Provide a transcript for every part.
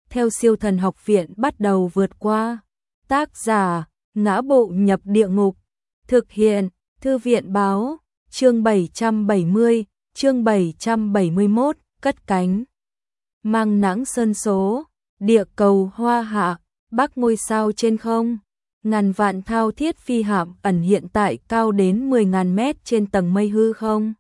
theo siêu thần học viện bắt đầu vượt qua. Tác giả, Ngã Bộ Nhập Địa Ngục. Thực hiện, Thư viện Báo. Chương 770, chương 771, cất cánh. Mang nắng sơn số, địa cầu hoa hạ, bắc ngôi sao trên không. Ngàn vạn thao thiết phi hạm ẩn hiện tại cao đến 10.000 mét trên tầng mây hư không.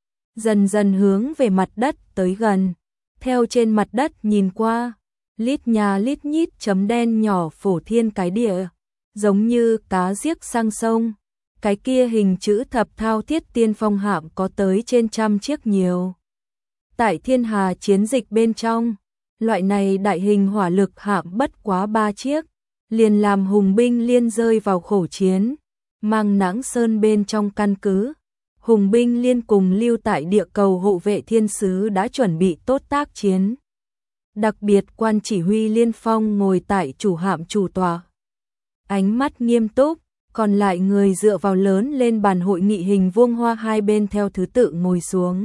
Dần dần hướng về mặt đất tới gần. Theo trên mặt đất nhìn qua, lít nhà lít nhít chấm đen nhỏ phổ thiên cái địa, giống như cá giếc sang sông. Cái kia hình chữ thập thao thiết tiên phong hạm có tới trên 100 chiếc nhiều. Tại thiên hà chiến dịch bên trong, loại này đại hình hỏa lực hạm bất quá 3 chiếc, liền làm hùng binh liên rơi vào khổ chiến. Mang nắng sơn bên trong căn cứ, hùng binh liên cùng lưu tại địa cầu hộ vệ thiên sứ đã chuẩn bị tốt tác chiến. Đặc biệt quan chỉ huy Liên Phong ngồi tại chủ hạm chủ tọa, ánh mắt nghiêm túc, còn lại người dựa vào lớn lên bàn hội nghị hình vuông hoa hai bên theo thứ tự ngồi xuống.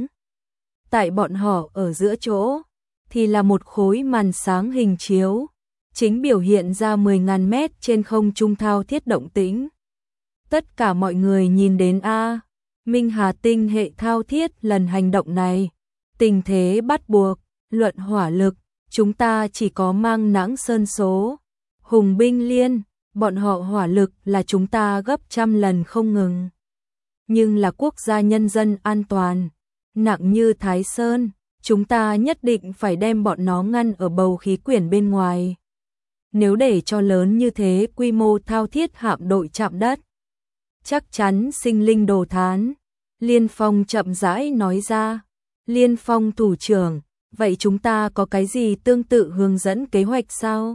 Tại bọn họ ở giữa chỗ, thì là một khối màn sáng hình chiếu, chính biểu hiện ra 10.000 mét trên không trung thao thiết động tĩnh. Tất cả mọi người nhìn đến Minh Hà tinh hệ thao thiết lần hành động này, tình thế bắt buộc, luận hỏa lực, chúng ta chỉ có mang nắng sơn số. Hùng binh liên, bọn họ hỏa lực là chúng ta gấp 100 lần không ngừng. Nhưng là quốc gia nhân dân an toàn, nặng như Thái Sơn, chúng ta nhất định phải đem bọn nó ngăn ở bầu khí quyển bên ngoài. Nếu để cho lớn như thế quy mô thao thiết hạm đội chạm đất, chắc chắn sinh linh đồ thán. Liên Phong chậm rãi nói ra. Liên Phong thủ trưởng, vậy chúng ta có cái gì tương tự hướng dẫn kế hoạch sao?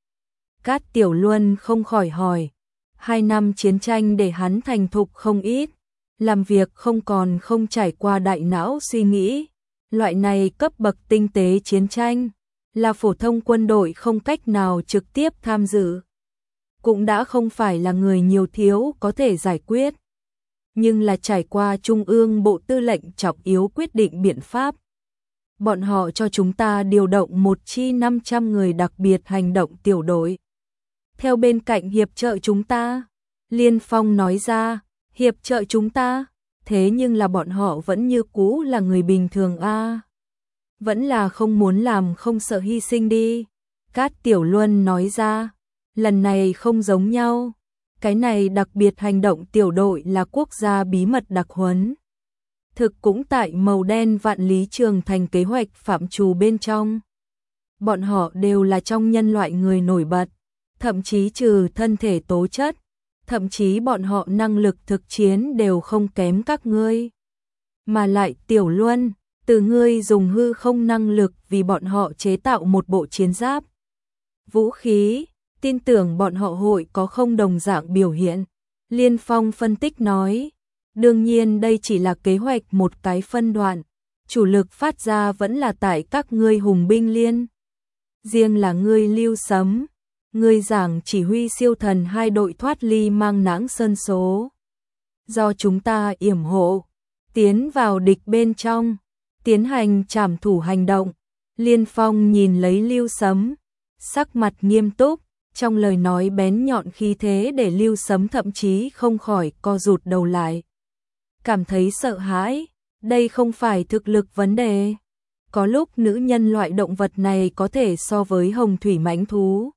Cát Tiểu Luân không khỏi hỏi. 2 năm chiến tranh để hắn thành thục không ít, làm việc không trải qua đại não suy nghĩ. Loại này cấp bậc tinh tế chiến tranh, là phổ thông quân đội không cách nào trực tiếp tham dự. Cũng đã không phải là người nhiều thiếu có thể giải quyết. Nhưng là trải qua Trung ương Bộ Tư lệnh trọng yếu quyết định biện pháp. Bọn họ cho chúng ta điều động một chi 500 người đặc biệt hành động tiểu đội. Theo bên cạnh hiệp trợ chúng ta. Liên Phong nói ra, hiệp trợ chúng ta, thế nhưng là bọn họ vẫn như cũ là người bình thường Vẫn là không muốn làm không sợ hy sinh đi. Cát Tiểu Luân nói ra, lần này không giống nhau. Cái này đặc biệt hành động tiểu đội là quốc gia bí mật đặc huấn. Thực cũng tại màu đen vạn lý trường thành kế hoạch phạm trù bên trong. Bọn họ đều là trong nhân loại người nổi bật, thậm chí trừ thân thể tố chất, thậm chí bọn họ năng lực thực chiến đều không kém các ngươi. Mà lại Tiểu Luân, từ ngươi dùng hư không năng lực vì bọn họ chế tạo một bộ chiến giáp, vũ khí, tin tưởng bọn họ hội có không đồng dạng biểu hiện. Liên Phong phân tích nói, đương nhiên đây chỉ là kế hoạch một cái phân đoạn, chủ lực phát ra vẫn là tại các ngươi hùng binh liên. Riêng là ngươi Lưu Sấm, ngươi giảng chỉ huy siêu thần 2 đội thoát ly mang nắng sơn số. Do chúng ta yểm hộ, tiến vào địch bên trong, tiến hành trảm thủ hành động. Liên Phong nhìn lấy Lưu Sấm, sắc mặt nghiêm túc, trong lời nói bén nhọn khí thế để Lưu Sấm thậm chí không khỏi co rụt đầu lại. Cảm thấy sợ hãi, đây không phải thực lực vấn đề. Có lúc nữ nhân loại động vật này có thể so với hồng thủy mãnh thú.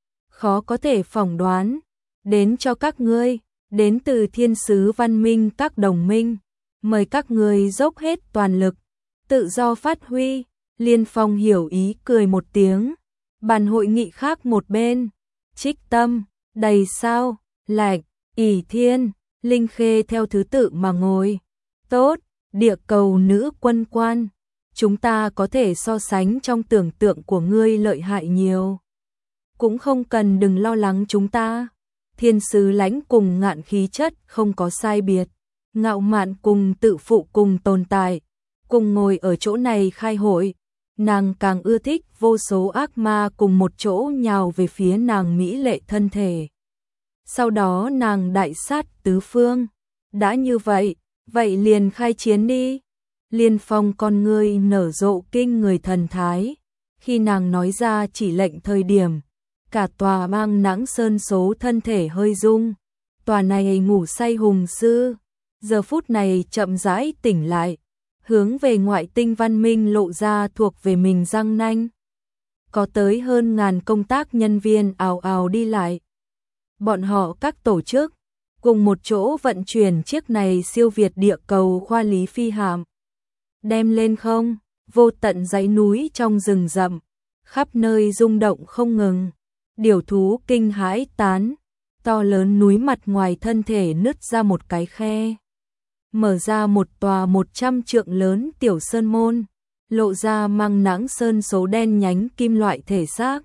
Khó có thể phỏng đoán, đến cho các ngươi, đến từ thiên sứ văn minh các đồng minh. Mời các ngươi dốc hết toàn lực, tự do phát huy. Liên Phong hiểu ý cười một tiếng. Bàn hội nghị khác một bên, Trích Tâm, Đầy Sao, Lạch, ỷ Thiên, Linh Khê theo thứ tự mà ngồi. Tốt, địa cầu nữ quân quan, chúng ta có thể so sánh trong tưởng tượng của ngươi lợi hại nhiều. Cũng không cần đừng lo lắng chúng ta. Thiên sứ lãnh cùng ngạn khí chất không có sai biệt, ngạo mạn cùng tự phụ cùng tồn tại, cùng ngồi ở chỗ này khai hội. Nàng càng ưa thích vô số ác ma cùng một chỗ nhào về phía nàng mỹ lệ thân thể. Sau đó nàng đại sát tứ phương. Đã như vậy, vậy liền khai chiến đi. Liên Phong con ngươi nở rộ kinh người thần thái. Khi nàng nói ra chỉ lệnh thời điểm, cả tòa Mang Nãng Sơn số thân thể hơi rung. Tòa này ngủ say hùng sư, giờ phút này chậm rãi tỉnh lại, hướng về ngoại tinh văn minh lộ ra thuộc về mình răng nanh. Có tới hơn ngàn công tác nhân viên ào ào đi lại. Bọn họ các tổ chức, cùng một chỗ vận chuyển chiếc này siêu việt địa cầu khoa lý phi hạm. Đem lên không, vô tận dãy núi trong rừng rậm, khắp nơi rung động không ngừng. Điểu thú kinh hãi tán, to lớn núi mặt ngoài thân thể nứt ra một cái khe. Mở ra một tòa 100 trượng lớn tiểu sơn môn, lộ ra Mang Nãng Sơn số đen nhánh kim loại thể xác.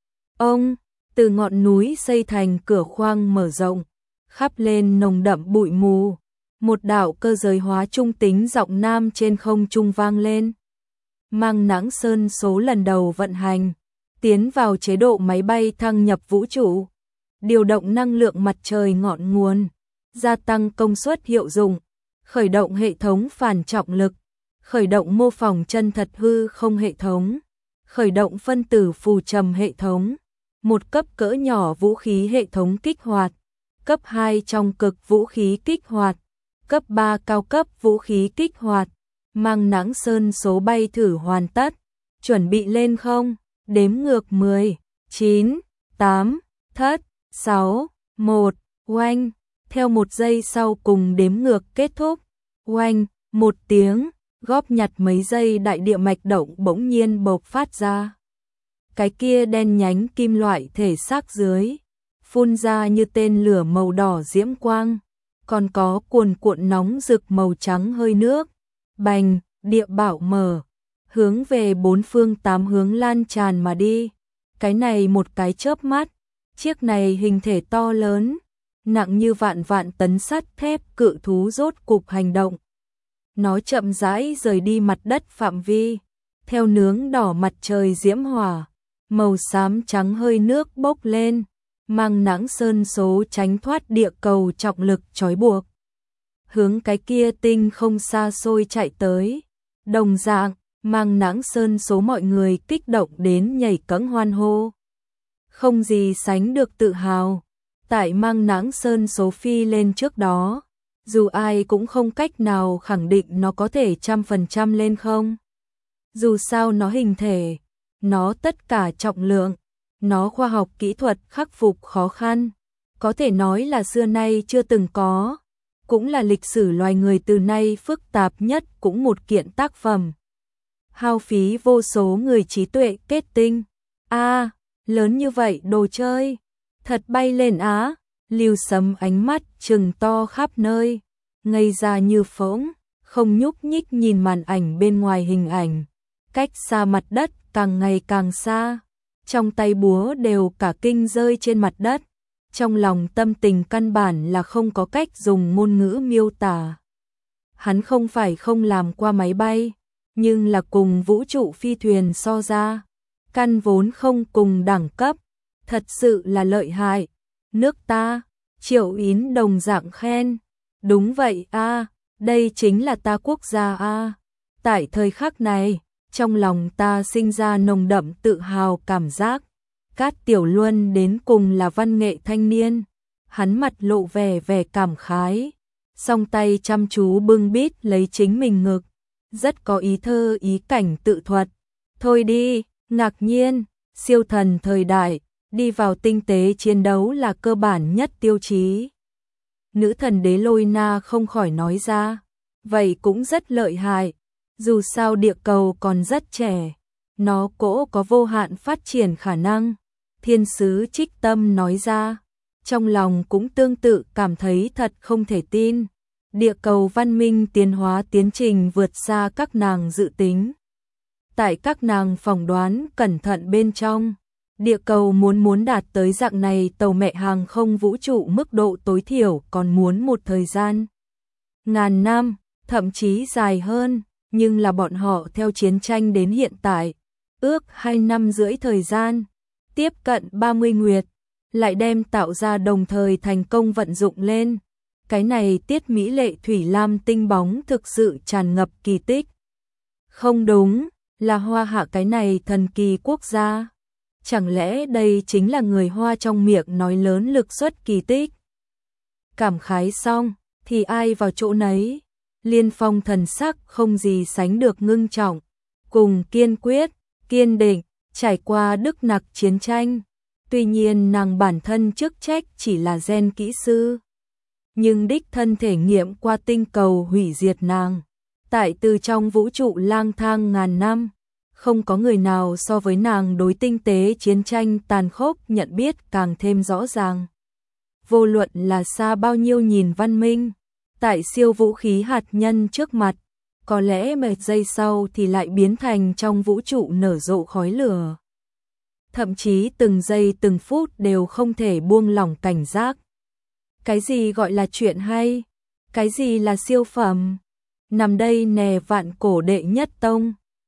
Ông, từ ngọn núi xây thành cửa khoang mở rộng, khắp lên nồng đậm bụi mù. Một đạo cơ giới hóa trung tính giọng nam trên không trung vang lên. Mang Nãng Sơn số lần đầu vận hành, tiến vào chế độ máy bay thăng nhập vũ trụ, điều động năng lượng mặt trời ngọn nguồn, gia tăng công suất hiệu dụng, khởi động hệ thống phản trọng lực, khởi động mô phỏng chân thật hư không hệ thống, khởi động phân tử phù trầm hệ thống, một cấp cỡ nhỏ vũ khí hệ thống kích hoạt, cấp 2 trong cực vũ khí kích hoạt, cấp 3 cao cấp vũ khí kích hoạt. Mang Nãng Sơn số bay thử hoàn tất, chuẩn bị lên không, đếm ngược 10, 9, 8, thất, 6, 1, oanh, theo một giây sau cùng đếm ngược kết thúc, oanh, một tiếng, góp nhặt mấy giây đại địa mạch động bỗng nhiên bộc phát ra. Cái kia đen nhánh kim loại thể xác dưới, phun ra như tên lửa màu đỏ diễm quang, còn có cuồn cuộn nóng rực màu trắng hơi nước. Bành, địa bảo mở, hướng về bốn phương tám hướng lan tràn mà đi. Cái này một cái chớp mắt, chiếc này hình thể to lớn, nặng như vạn vạn tấn sắt thép cự thú rốt cục hành động. Nó chậm rãi rời đi mặt đất phạm vi, theo nướng đỏ mặt trời diễm hỏa, màu xám trắng hơi nước bốc lên, Mang Nãng Sơn số tránh thoát địa cầu trọng lực trói buộc. Hướng cái kia tinh không xa xôi chạy tới. Đồng dạng, Mang Nãng Sơn số mọi người kích động đến nhảy cẫng hoan hô. Không gì sánh được tự hào. Tại Mang Nãng Sơn số phi lên trước đó, dù ai cũng không cách nào khẳng định nó có thể 100% lên không. Dù sao nó hình thể, nó tất cả trọng lượng, nó khoa học kỹ thuật khắc phục khó khăn, có thể nói là xưa nay chưa từng có. Cũng là lịch sử loài người từ nay phức tạp nhất cũng một kiện tác phẩm. Hao phí vô số người trí tuệ kết tinh. Lớn như vậy đồ chơi, thật bay lên á. Lưu Sấm ánh mắt trừng to khắp nơi, ngây ra như phỗng, không nhúc nhích nhìn màn ảnh bên ngoài hình ảnh. Cách xa mặt đất càng ngày càng xa, trong tay búa đều cả kinh rơi trên mặt đất. Trong lòng tâm tình căn bản là không có cách dùng ngôn ngữ miêu tả. Hắn không phải không làm qua máy bay, nhưng là cùng vũ trụ phi thuyền so ra, căn vốn không cùng đẳng cấp, thật sự là lợi hại. Nước ta, Triệu Yến đồng dạng khen, đúng vậy a, đây chính là ta quốc gia a. Tại thời khắc này, trong lòng ta sinh ra nồng đậm tự hào cảm giác. Cát Tiểu Luân đến cùng là văn nghệ thanh niên, hắn mặt lộ vẻ cảm khái, song tay chăm chú bưng bít lấy chính mình ngực, rất có ý thơ ý cảnh tự thuật. Thôi đi, ngạc nhiên, siêu thần thời đại, đi vào tinh tế chiến đấu là cơ bản nhất tiêu chí. Nữ thần đế Lôi Na không khỏi nói ra, vậy cũng rất lợi hại, dù sao địa cầu còn rất trẻ, nó cỗ có vô hạn phát triển khả năng. Thiên sứ Trích Tâm nói ra, trong lòng cũng tương tự cảm thấy thật không thể tin. Địa cầu văn minh tiến hóa tiến trình vượt xa các nàng dự tính. Tại các nàng phỏng đoán cẩn thận bên trong, địa cầu muốn đạt tới dạng này tàu mẹ hàng không vũ trụ mức độ tối thiểu còn muốn một thời gian ngàn năm, thậm chí dài hơn, nhưng là bọn họ theo chiến tranh đến hiện tại, ước 2 năm rưỡi thời gian, tiếp cận 30 nguyệt, lại đem tạo ra đồng thời thành công vận dụng lên. Cái này tiết mỹ lệ thủy lam tinh bóng thực sự tràn ngập kỳ tích. Không đúng, là Hoa Hạ cái này thần kỳ quốc gia. Chẳng lẽ đây chính là người Hoa trong miệng nói lớn lực xuất kỳ tích? Cảm khái xong, thì ai vào chỗ nấy. Liên Phong thần sắc không gì sánh được ngưng trọng, cùng kiên quyết, kiên định, trải qua đức nặc chiến tranh. Tuy nhiên nàng bản thân chức trách chỉ là gen kỹ sư, nhưng đích thân thể nghiệm qua tinh cầu hủy diệt nàng. Tại từ trong vũ trụ lang thang ngàn năm, không có người nào so với nàng đối tinh tế chiến tranh tàn khốc nhận biết càng thêm rõ ràng. Vô luận là xa bao nhiêu nhìn văn minh, tại siêu vũ khí hạt nhân trước mặt, có lẽ một giây sau thì lại biến thành trong vũ trụ nở rộ khói lửa. Thậm chí từng giây từng phút đều không thể buông lỏng cảnh giác. Cái gì gọi là chuyện hay? Cái gì là siêu phẩm? Nằm đây nè vạn cổ đệ nhất tông,